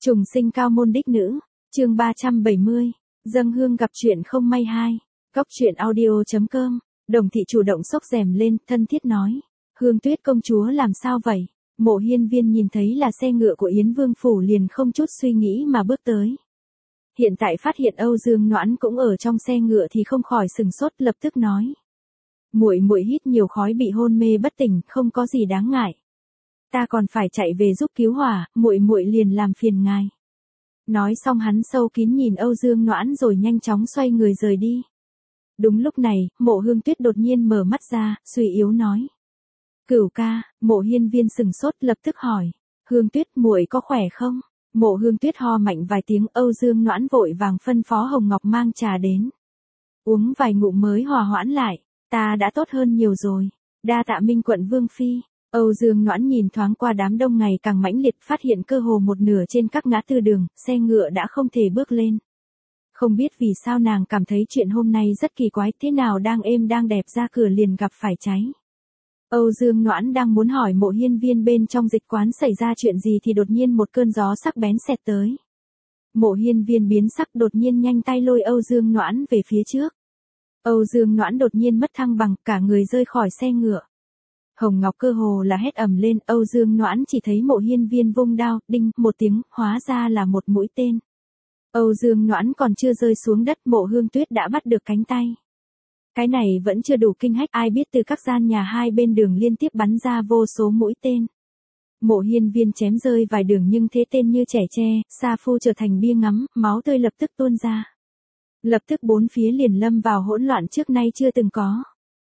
Trùng sinh cao môn đích nữ, chương 370, dâng hương gặp chuyện không may 2, góc chuyện audio.com, Đồng Thị chủ động xốc rèm lên, thân thiết nói, Hương Tuyết công chúa làm sao vậy? Mộ Hiên Viên nhìn thấy là xe ngựa của Yến Vương phủ liền không chút suy nghĩ mà bước tới. Hiện tại phát hiện Âu Dương Noãn cũng ở trong xe ngựa thì không khỏi sừng sốt, lập tức nói, muội muội hít nhiều khói bị hôn mê bất tỉnh, không có gì đáng ngại. Ta còn phải chạy về giúp cứu hỏa, muội muội liền làm phiền ngài. Nói xong hắn sâu kín nhìn Âu Dương Noãn rồi nhanh chóng xoay người rời đi. Đúng lúc này, Mộ Hương Tuyết đột nhiên mở mắt ra, suy yếu nói, Cửu ca. Mộ Hiên Viên sừng sốt, lập tức hỏi, Hương Tuyết muội có khỏe không? Mộ Hương Tuyết ho mạnh vài tiếng, Âu Dương Noãn vội vàng phân phó Hồng Ngọc mang trà đến. Uống vài ngụm mới hòa hoãn lại, ta đã tốt hơn nhiều rồi. Đa tạ Minh quận vương phi. Âu Dương Noãn nhìn thoáng qua đám đông ngày càng mãnh liệt, phát hiện cơ hồ một nửa trên các ngã tư đường, xe ngựa đã không thể bước lên. Không biết vì sao nàng cảm thấy chuyện hôm nay rất kỳ quái, thế nào đang êm đang đẹp ra cửa liền gặp phải cháy. Âu Dương Noãn đang muốn hỏi Mộ Hiên Viên bên trong dịch quán xảy ra chuyện gì thì đột nhiên một cơn gió sắc bén xẹt tới. Mộ Hiên Viên biến sắc, đột nhiên nhanh tay lôi Âu Dương Noãn về phía trước. Âu Dương Noãn đột nhiên mất thăng bằng, cả người rơi khỏi xe ngựa. Hồng Ngọc cơ hồ là hét ầm lên, Âu Dương Noãn chỉ thấy Mộ Hiên Viên vung đao, đinh một tiếng, hóa ra là một mũi tên. Âu Dương Noãn còn chưa rơi xuống đất, Mộ Hương Tuyết đã bắt được cánh tay. Cái này vẫn chưa đủ kinh hách, ai biết từ các gian nhà hai bên đường liên tiếp bắn ra vô số mũi tên. Mộ Hiên Viên chém rơi vài đường nhưng thế tên như trẻ tre, sa phu trở thành bia ngắm, máu tươi lập tức tuôn ra. Lập tức bốn phía liền lâm vào hỗn loạn trước nay chưa từng có.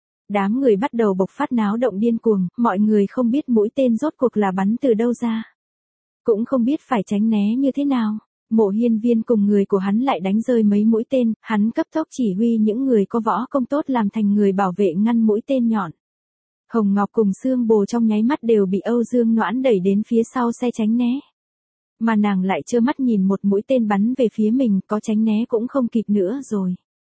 Đám người bắt đầu bộc phát náo động điên cuồng, mọi người không biết mũi tên rốt cuộc là bắn từ đâu ra. Cũng không biết phải tránh né như thế nào. Mộ Hiên Viên cùng người của hắn lại đánh rơi mấy mũi tên, hắn cấp tốc chỉ huy những người có võ công tốt làm thành người bảo vệ ngăn mũi tên nhọn. Hồng Ngọc cùng Sương Bồ trong nháy mắt đều bị Âu Dương Noãn đẩy đến phía sau xe tránh né. Mà nàng lại trơ mắt nhìn một mũi tên bắn về phía mình, có tránh né cũng không kịp nữa rồi.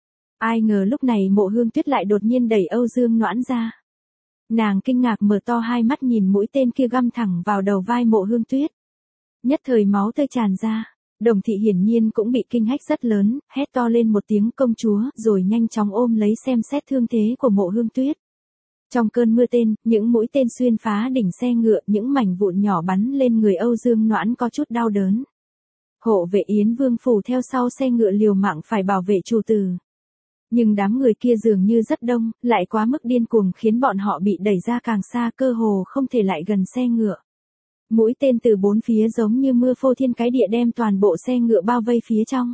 Ai ngờ lúc này Mộ Hương Tuyết lại đột nhiên đẩy Âu Dương Noãn ra. Nàng kinh ngạc mở to hai mắt nhìn mũi tên kia găm thẳng vào đầu vai Mộ Hương Tuyết. Nhất thời máu tươi tràn ra. Đồng Thị hiển nhiên cũng bị kinh hách rất lớn, hét to lên một tiếng công chúa, rồi nhanh chóng ôm lấy xem xét thương thế của Mộ Hương Tuyết. Trong cơn mưa tên, những mũi tên xuyên phá đỉnh xe ngựa, những mảnh vụn nhỏ bắn lên người Âu Dương Noãn có chút đau đớn. Hộ vệ Yến Vương phủ theo sau xe ngựa liều mạng phải bảo vệ chủ tử. Nhưng đám người kia dường như rất đông, lại quá mức điên cuồng khiến bọn họ bị đẩy ra càng xa, cơ hồ không thể lại gần xe ngựa. Mũi tên từ bốn phía giống như mưa phô thiên cái địa đem toàn bộ xe ngựa bao vây phía trong.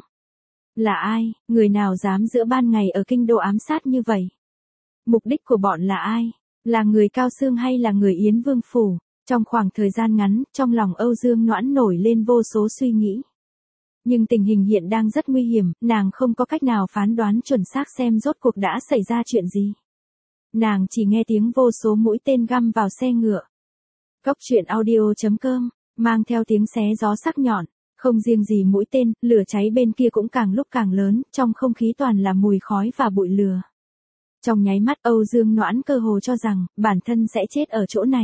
Là ai, người nào dám giữa ban ngày ở kinh đô ám sát như vậy? Mục đích của bọn là ai? Là người Cao Xương hay là người Yến Vương phủ? Trong khoảng thời gian ngắn, trong lòng Âu Dương Noãn nổi lên vô số suy nghĩ. Nhưng tình hình hiện đang rất nguy hiểm, nàng không có cách nào phán đoán chuẩn xác xem rốt cuộc đã xảy ra chuyện gì. Nàng chỉ nghe tiếng vô số mũi tên găm vào xe ngựa. Góc chuyện audio.com, mang theo tiếng xé gió sắc nhọn, không riêng gì mũi tên, lửa cháy bên kia cũng càng lúc càng lớn, trong không khí toàn là mùi khói và bụi lửa. Trong nháy mắt Âu Dương Noãn cơ hồ cho rằng, bản thân sẽ chết ở chỗ này.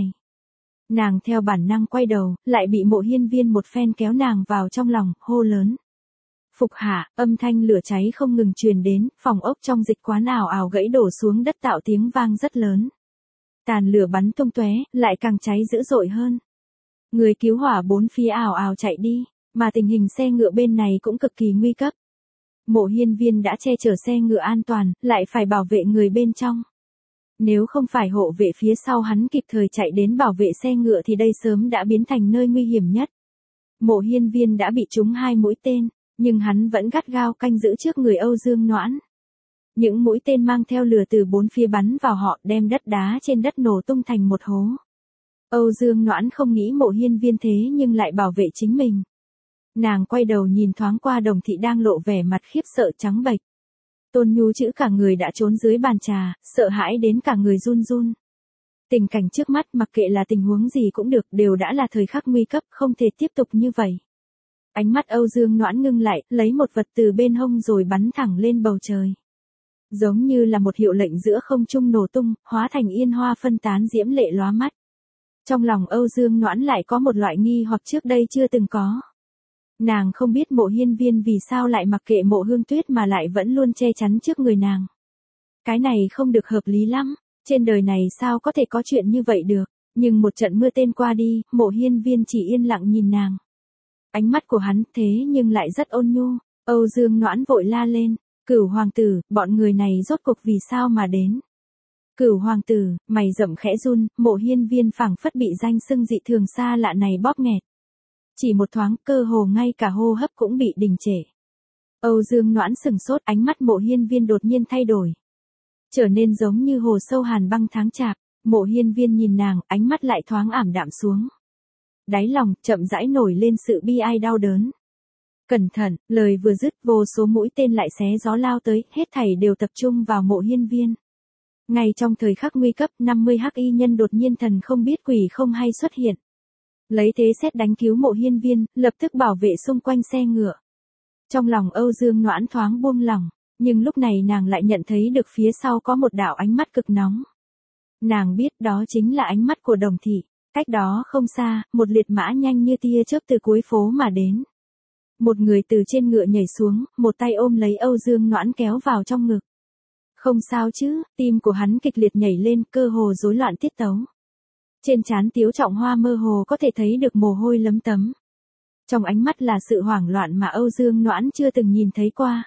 Nàng theo bản năng quay đầu, lại bị Mộ Hiên Viên một phen kéo nàng vào trong lòng, hô lớn. Phục hạ, âm thanh lửa cháy không ngừng truyền đến, phòng ốc trong dịch quán ảo ảo gãy đổ xuống đất tạo tiếng vang rất lớn. Tàn lửa bắn tung tóe, lại càng cháy dữ dội hơn. Người cứu hỏa bốn phía ảo ảo chạy đi, mà tình hình xe ngựa bên này cũng cực kỳ nguy cấp. Mộ Hiên Viên đã che chở xe ngựa an toàn, lại phải bảo vệ người bên trong. Nếu không phải hộ vệ phía sau hắn kịp thời chạy đến bảo vệ xe ngựa thì đây sớm đã biến thành nơi nguy hiểm nhất. Mộ Hiên Viên đã bị trúng 2 mũi tên, nhưng hắn vẫn gắt gao canh giữ trước người Âu Dương Noãn. Những mũi tên mang theo lửa từ bốn phía bắn vào họ, đem đất đá trên đất nổ tung thành một hố. Âu Dương Noãn không nghĩ Mộ Hiên Viên thế nhưng lại bảo vệ chính mình. Nàng quay đầu nhìn thoáng qua Đồng Thị đang lộ vẻ mặt khiếp sợ trắng bệch. Tôn Nhu chữ cả người đã trốn dưới bàn trà, sợ hãi đến cả người run run. Tình cảnh trước mắt mặc kệ là tình huống gì cũng được, đều đã là thời khắc nguy cấp, không thể tiếp tục như vậy. Ánh mắt Âu Dương Noãn ngưng lại, lấy một vật từ bên hông rồi bắn thẳng lên bầu trời. Giống như là một hiệu lệnh giữa không trung nổ tung, hóa thành yên hoa phân tán diễm lệ lóa mắt. Trong lòng Âu Dương Noãn lại có một loại nghi hoặc trước đây chưa từng có. Nàng không biết Mộ Hiên Viên vì sao lại mặc kệ Mộ Hương Tuyết mà lại vẫn luôn che chắn trước người nàng. Cái này không được hợp lý lắm, trên đời này sao có thể có chuyện như vậy được, nhưng một trận mưa tên qua đi, Mộ Hiên Viên chỉ yên lặng nhìn nàng. Ánh mắt của hắn thế nhưng lại rất ôn nhu, Âu Dương Noãn vội la lên, Cửu hoàng tử, bọn người này rốt cuộc vì sao mà đến. Cửu hoàng tử, mày rậm khẽ run, Mộ Hiên Viên phảng phất bị danh xưng dị thường xa lạ này bóp nghẹt. Chỉ một thoáng, cơ hồ ngay cả hô hấp cũng bị đình trệ. Âu Dương Noãn sừng sốt, ánh mắt Mộ Hiên Viên đột nhiên thay đổi. Trở nên giống như hồ sâu hàn băng tháng chạp, Mộ Hiên Viên nhìn nàng, ánh mắt lại thoáng ảm đạm xuống. Đáy lòng, chậm rãi nổi lên sự bi ai đau đớn. Cẩn thận, lời vừa dứt, vô số mũi tên lại xé gió lao tới, hết thảy đều tập trung vào Mộ Hiên Viên. Ngay trong thời khắc nguy cấp, 50 hắc y nhân đột nhiên thần không biết quỷ không hay xuất hiện. Lấy thế xét đánh cứu Mộ Hiên Viên, lập tức bảo vệ xung quanh xe ngựa. Trong lòng Âu Dương Noãn thoáng buông lỏng, nhưng lúc này nàng lại nhận thấy được phía sau có một đạo ánh mắt cực nóng. Nàng biết đó chính là ánh mắt của Đồng Thị, cách đó không xa, một liệt mã nhanh như tia chớp từ cuối phố mà đến. Một người từ trên ngựa nhảy xuống, một tay ôm lấy Âu Dương Noãn kéo vào trong ngực. Không sao chứ, tim của hắn kịch liệt nhảy lên, cơ hồ rối loạn tiết tấu. Trên trán Tiếu Trọng Hoa mơ hồ có thể thấy được mồ hôi lấm tấm. Trong ánh mắt là sự hoảng loạn mà Âu Dương Noãn chưa từng nhìn thấy qua.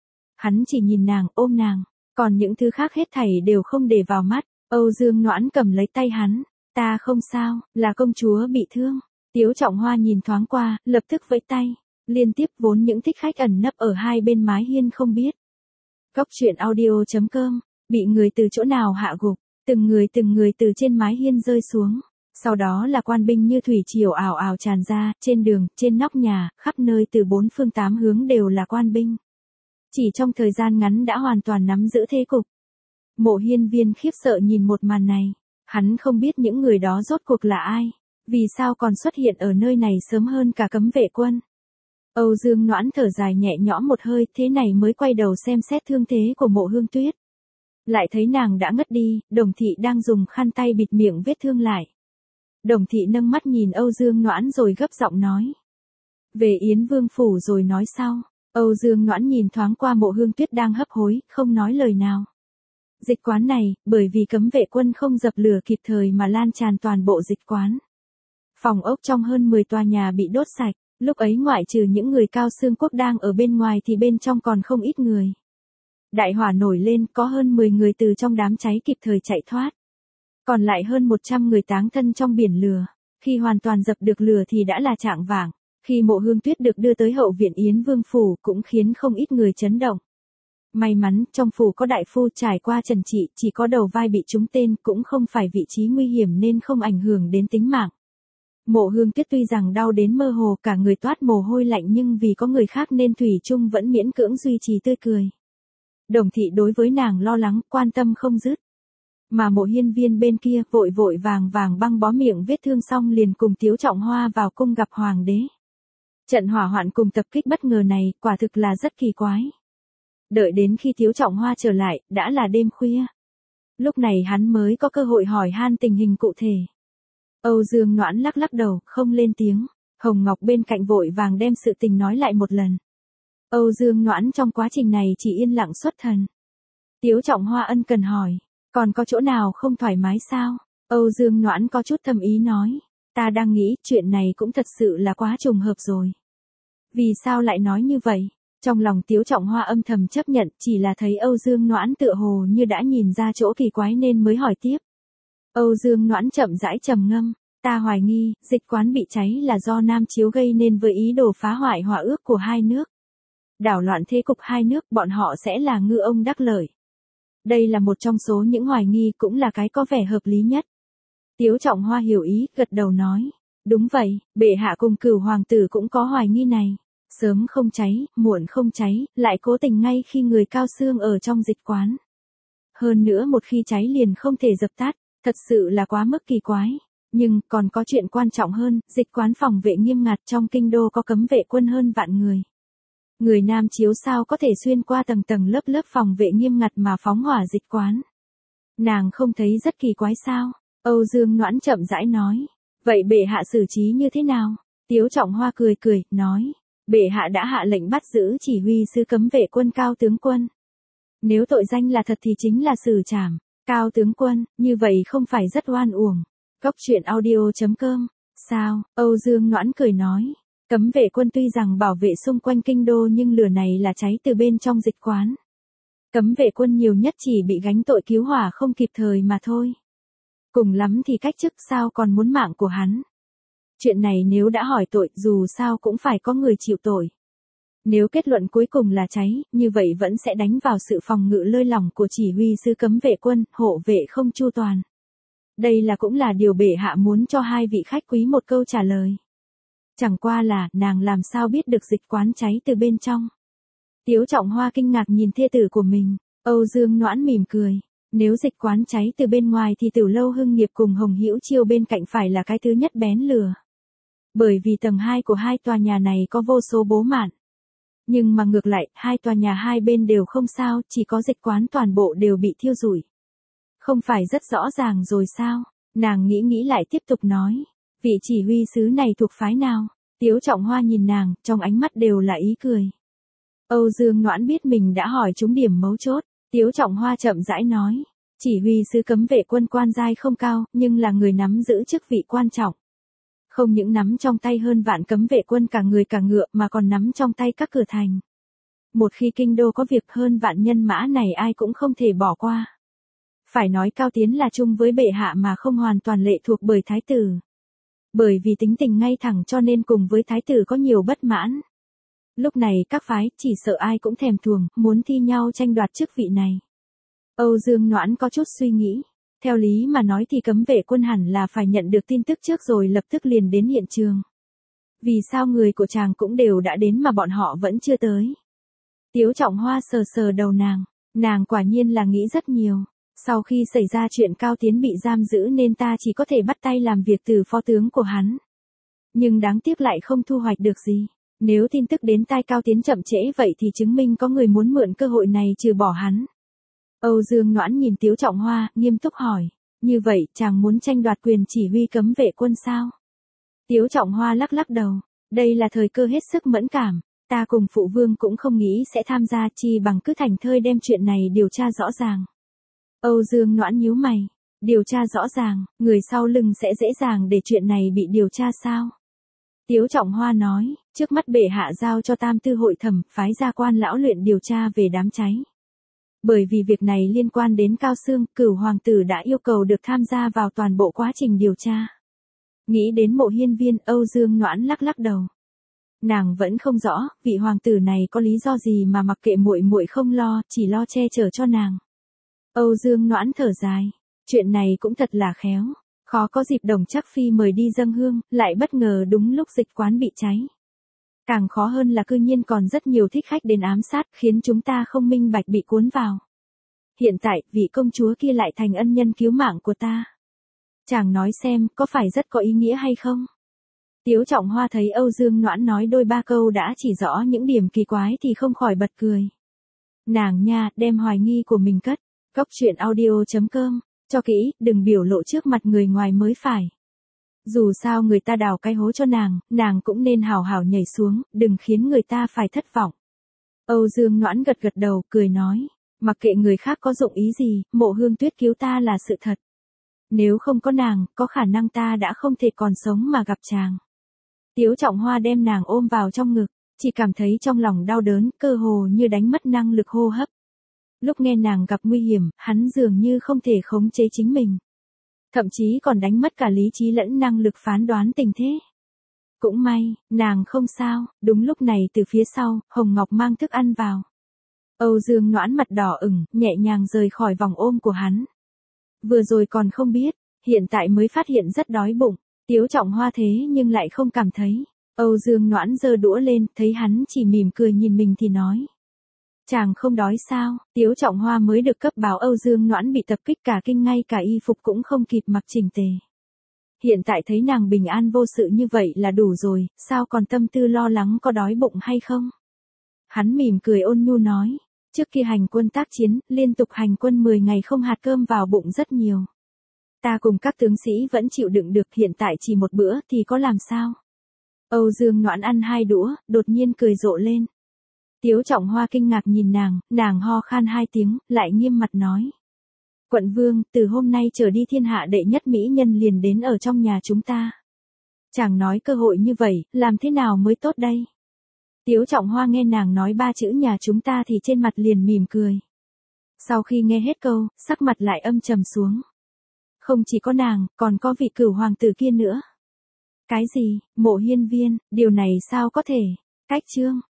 Hắn chỉ nhìn nàng, ôm nàng, còn những thứ khác hết thảy đều không để vào mắt. Âu Dương Noãn cầm lấy tay hắn, ta không sao, là công chúa bị thương. Tiếu Trọng Hoa nhìn thoáng qua, lập tức vẫy tay, liên tiếp vốn những thích khách ẩn nấp ở hai bên mái hiên không biết. Góc truyện audio.com, bị người từ chỗ nào hạ gục, từng người từ trên mái hiên rơi xuống. Sau đó là quan binh như thủy triều ào ào tràn ra, trên đường, trên nóc nhà, khắp nơi từ bốn phương tám hướng đều là quan binh. Chỉ trong thời gian ngắn đã hoàn toàn nắm giữ thế cục. Mộ Hiên Viên khiếp sợ nhìn một màn này, hắn không biết những người đó rốt cuộc là ai, vì sao còn xuất hiện ở nơi này sớm hơn cả cấm vệ quân. Âu Dương Noãn thở dài nhẹ nhõm một hơi, thế này mới quay đầu xem xét thương thế của Mộ Hương Tuyết. Lại thấy nàng đã ngất đi, Đồng Thị đang dùng khăn tay bịt miệng vết thương lại. Đồng Thị nâng mắt nhìn Âu Dương Noãn rồi gấp giọng nói. Về Yến Vương phủ rồi nói sau. Âu Dương Noãn nhìn thoáng qua Mộ Hương Tuyết đang hấp hối, không nói lời nào. Dịch quán này, bởi vì cấm vệ quân không dập lửa kịp thời mà lan tràn toàn bộ dịch quán. Phòng ốc trong hơn 10 tòa nhà bị đốt sạch, lúc ấy ngoại trừ những người Cao Xương Quốc đang ở bên ngoài thì bên trong còn không ít người. Đại hỏa nổi lên, có hơn 10 người từ trong đám cháy kịp thời chạy thoát. Còn lại hơn 100 người táng thân trong biển lửa. Khi hoàn toàn dập được lửa thì đã là chạng vạng. Khi Mộ Hương Tuyết được đưa tới hậu viện Yến Vương phủ cũng khiến không ít người chấn động. May mắn, trong phủ có đại phu trải qua trần trị, chỉ có đầu vai bị trúng tên, cũng không phải vị trí nguy hiểm nên không ảnh hưởng đến tính mạng. Mộ Hương Tuyết tuy rằng đau đến mơ hồ cả người toát mồ hôi lạnh nhưng vì có người khác nên thủy chung vẫn miễn cưỡng duy trì tươi cười. Đồng Thị đối với nàng lo lắng, quan tâm không dứt. Mà Mộ Hiên Viên bên kia vội vội vàng vàng băng bó miệng vết thương xong liền cùng Tiếu Trọng Hoa vào cung gặp hoàng đế. Trận hỏa hoạn cùng tập kích bất ngờ này quả thực là rất kỳ quái. Đợi đến khi Tiếu Trọng Hoa trở lại, đã là đêm khuya. Lúc này hắn mới có cơ hội hỏi han tình hình cụ thể. Âu Dương Noãn lắc lắc đầu, không lên tiếng. Hồng Ngọc bên cạnh vội vàng đem sự tình nói lại một lần. Âu Dương Noãn trong quá trình này chỉ yên lặng xuất thần. Tiếu Trọng Hoa ân cần hỏi, còn có chỗ nào không thoải mái sao? Âu Dương Noãn có chút thâm ý nói, ta đang nghĩ chuyện này cũng thật sự là quá trùng hợp rồi. Vì sao lại nói như vậy? Trong lòng Tiếu Trọng Hoa âm thầm chấp nhận, chỉ là thấy Âu Dương Noãn tựa hồ như đã nhìn ra chỗ kỳ quái nên mới hỏi tiếp. Âu Dương Noãn chậm rãi trầm ngâm, ta hoài nghi, dịch quán bị cháy là do Nam Chiếu gây nên với ý đồ phá hoại hòa ước của hai nước. Đảo loạn thế cục hai nước, bọn họ sẽ là ngư ông đắc lợi. Đây là một trong số những hoài nghi cũng là cái có vẻ hợp lý nhất. Tiếu Trọng Hoa hiểu ý, gật đầu nói. Đúng vậy, bệ hạ cùng Cửu hoàng tử cũng có hoài nghi này. Sớm không cháy, muộn không cháy, lại cố tình ngay khi người Cao Xương ở trong dịch quán. Hơn nữa một khi cháy liền không thể dập tắt, thật sự là quá mức kỳ quái. Nhưng còn có chuyện quan trọng hơn, dịch quán phòng vệ nghiêm ngặt trong kinh đô có cấm vệ quân hơn vạn người. Người Nam Chiếu sao có thể xuyên qua tầng tầng lớp lớp phòng vệ nghiêm ngặt mà phóng hỏa dịch quán. Nàng không thấy rất kỳ quái sao? Âu Dương Noãn chậm rãi nói. Vậy bệ hạ xử trí như thế nào? Tiếu Trọng Hoa cười cười, nói. Bệ hạ đã hạ lệnh bắt giữ chỉ huy sứ cấm vệ quân Cao tướng quân. Nếu tội danh là thật thì chính là xử trảm. Cao tướng quân, như vậy không phải rất oan uổng. Cốc truyện audio.com. Sao? Âu Dương Noãn cười nói. Cấm vệ quân tuy rằng bảo vệ xung quanh kinh đô nhưng lửa này là cháy từ bên trong dịch quán. Cấm vệ quân nhiều nhất chỉ bị gánh tội cứu hỏa không kịp thời mà thôi. Cùng lắm thì cách chức, sao còn muốn mạng của hắn. Chuyện này nếu đã hỏi tội dù sao cũng phải có người chịu tội. Nếu kết luận cuối cùng là cháy, như vậy vẫn sẽ đánh vào sự phòng ngự lơi lỏng của chỉ huy sứ cấm vệ quân, hộ vệ không chu toàn. Đây cũng là điều bệ hạ muốn cho hai vị khách quý một câu trả lời. Chẳng qua là, nàng làm sao biết được dịch quán cháy từ bên trong. Tiếu Trọng Hoa kinh ngạc nhìn thê tử của mình, Âu Dương Noãn mỉm cười. Nếu dịch quán cháy từ bên ngoài thì Tiểu lâu Hưng Nghiệp cùng Hồng Hữu Chiêu bên cạnh phải là cái thứ nhất bén lửa. Bởi vì tầng 2 của hai tòa nhà này có vô số bố mạn. Nhưng mà ngược lại, hai tòa nhà hai bên đều không sao, chỉ có dịch quán toàn bộ đều bị thiêu rụi. Không phải rất rõ ràng rồi sao? Nàng nghĩ lại tiếp tục nói. Vị chỉ huy sứ này thuộc phái nào? Tiếu Trọng Hoa nhìn nàng, trong ánh mắt đều là ý cười. Âu Dương Noãn biết mình đã hỏi trúng điểm mấu chốt. Tiếu Trọng Hoa chậm rãi nói. Chỉ huy sứ cấm vệ quân quan giai không cao, nhưng là người nắm giữ chức vị quan trọng. Không những nắm trong tay hơn vạn cấm vệ quân cả người cả ngựa mà còn nắm trong tay các cửa thành. Một khi kinh đô có việc hơn vạn nhân mã này ai cũng không thể bỏ qua. Phải nói Cao Tiến là chung với bệ hạ mà không hoàn toàn lệ thuộc bởi thái tử. Bởi vì tính tình ngay thẳng cho nên cùng với thái tử có nhiều bất mãn. Lúc này các phái chỉ sợ ai cũng thèm thuồng, muốn thi nhau tranh đoạt chức vị này. Âu Dương Noãn có chút suy nghĩ. Theo lý mà nói thì cấm vệ quân hẳn là phải nhận được tin tức trước rồi lập tức liền đến hiện trường. Vì sao người của chàng cũng đều đã đến mà bọn họ vẫn chưa tới? Tiếu Trọng Hoa sờ sờ đầu nàng quả nhiên là nghĩ rất nhiều. Sau khi xảy ra chuyện Cao Tiến bị giam giữ nên ta chỉ có thể bắt tay làm việc từ phó tướng của hắn. Nhưng đáng tiếc lại không thu hoạch được gì. Nếu tin tức đến tai Cao Tiến chậm trễ vậy thì chứng minh có người muốn mượn cơ hội này trừ bỏ hắn. Âu Dương Noãn nhìn Tiếu Trọng Hoa, nghiêm túc hỏi. Như vậy, chàng muốn tranh đoạt quyền chỉ huy cấm vệ quân sao? Tiếu Trọng Hoa lắc lắc đầu. Đây là thời cơ hết sức mẫn cảm. Ta cùng phụ vương cũng không nghĩ sẽ tham gia chi bằng cứ thành thơi đem chuyện này điều tra rõ ràng. Âu Dương Noãn nhíu mày. Điều tra rõ ràng, người sau lưng sẽ dễ dàng để chuyện này bị điều tra sao? Tiếu Trọng Hoa nói, trước mắt bệ hạ giao cho Tam Tư hội thẩm phái ra quan lão luyện điều tra về đám cháy. Bởi vì việc này liên quan đến Cao Xương, Cửu hoàng tử đã yêu cầu được tham gia vào toàn bộ quá trình điều tra. Nghĩ đến Mộ Hiên Viên, Âu Dương Noãn lắc lắc đầu. Nàng vẫn không rõ, vị hoàng tử này có lý do gì mà mặc kệ muội muội không lo, chỉ lo che chở cho nàng. Âu Dương Noãn thở dài, chuyện này cũng thật là khéo, khó có dịp Đồng Trác Phi mời đi dâng hương, lại bất ngờ đúng lúc dịch quán bị cháy. Càng khó hơn là cư nhiên còn rất nhiều thích khách đến ám sát, khiến chúng ta không minh bạch bị cuốn vào. Hiện tại, vị công chúa kia lại thành ân nhân cứu mạng của ta. Chàng nói xem, có phải rất có ý nghĩa hay không? Tiếu Trọng Hoa thấy Âu Dương Noãn nói đôi ba câu đã chỉ rõ những điểm kỳ quái thì không khỏi bật cười. Nàng nha, đem hoài nghi của mình cất. Cốc truyện audio.com, cho kỹ, đừng biểu lộ trước mặt người ngoài mới phải. Dù sao người ta đào cái hố cho nàng cũng nên hào hào nhảy xuống, đừng khiến người ta phải thất vọng. Âu Dương Noãn gật gật đầu, cười nói, mặc kệ người khác có dụng ý gì, Mộ Hương Tuyết cứu ta là sự thật. Nếu không có nàng, có khả năng ta đã không thể còn sống mà gặp chàng. Tiếu Trọng Hoa đem nàng ôm vào trong ngực, chỉ cảm thấy trong lòng đau đớn, cơ hồ như đánh mất năng lực hô hấp. Lúc nghe nàng gặp nguy hiểm, hắn dường như không thể khống chế chính mình. Thậm chí còn đánh mất cả lý trí lẫn năng lực phán đoán tình thế. Cũng may, nàng không sao, đúng lúc này từ phía sau, Hồng Ngọc mang thức ăn vào. Âu Dương Noãn mặt đỏ ửng, nhẹ nhàng rời khỏi vòng ôm của hắn. Vừa rồi còn không biết, hiện tại mới phát hiện rất đói bụng, Tiếu Trọng Hoa thế nhưng lại không cảm thấy. Âu Dương Noãn giơ đũa lên, thấy hắn chỉ mỉm cười nhìn mình thì nói. Chàng không đói sao? Tiếu Trọng Hoa mới được cấp báo Âu Dương Noãn bị tập kích cả kinh, ngay cả y phục cũng không kịp mặc chỉnh tề. Hiện tại thấy nàng bình an vô sự như vậy là đủ rồi, sao còn tâm tư lo lắng có đói bụng hay không? Hắn mỉm cười ôn nhu nói, trước khi hành quân tác chiến, liên tục hành quân 10 ngày không hạt cơm vào bụng rất nhiều. Ta cùng các tướng sĩ vẫn chịu đựng được, hiện tại chỉ một bữa thì có làm sao? Âu Dương Noãn ăn 2 đũa, đột nhiên cười rộ lên. Tiếu Trọng Hoa kinh ngạc nhìn nàng ho khan 2 tiếng, lại nghiêm mặt nói. Quận vương, từ hôm nay trở đi thiên hạ đệ nhất mỹ nhân liền đến ở trong nhà chúng ta. Chàng nói cơ hội như vậy, làm thế nào mới tốt đây? Tiếu Trọng Hoa nghe nàng nói 3 chữ nhà chúng ta thì trên mặt liền mỉm cười. Sau khi nghe hết câu, sắc mặt lại âm trầm xuống. Không chỉ có nàng, còn có vị cửu hoàng tử kia nữa. Cái gì, Mộ Hiên Viên, điều này sao có thể? Cách chương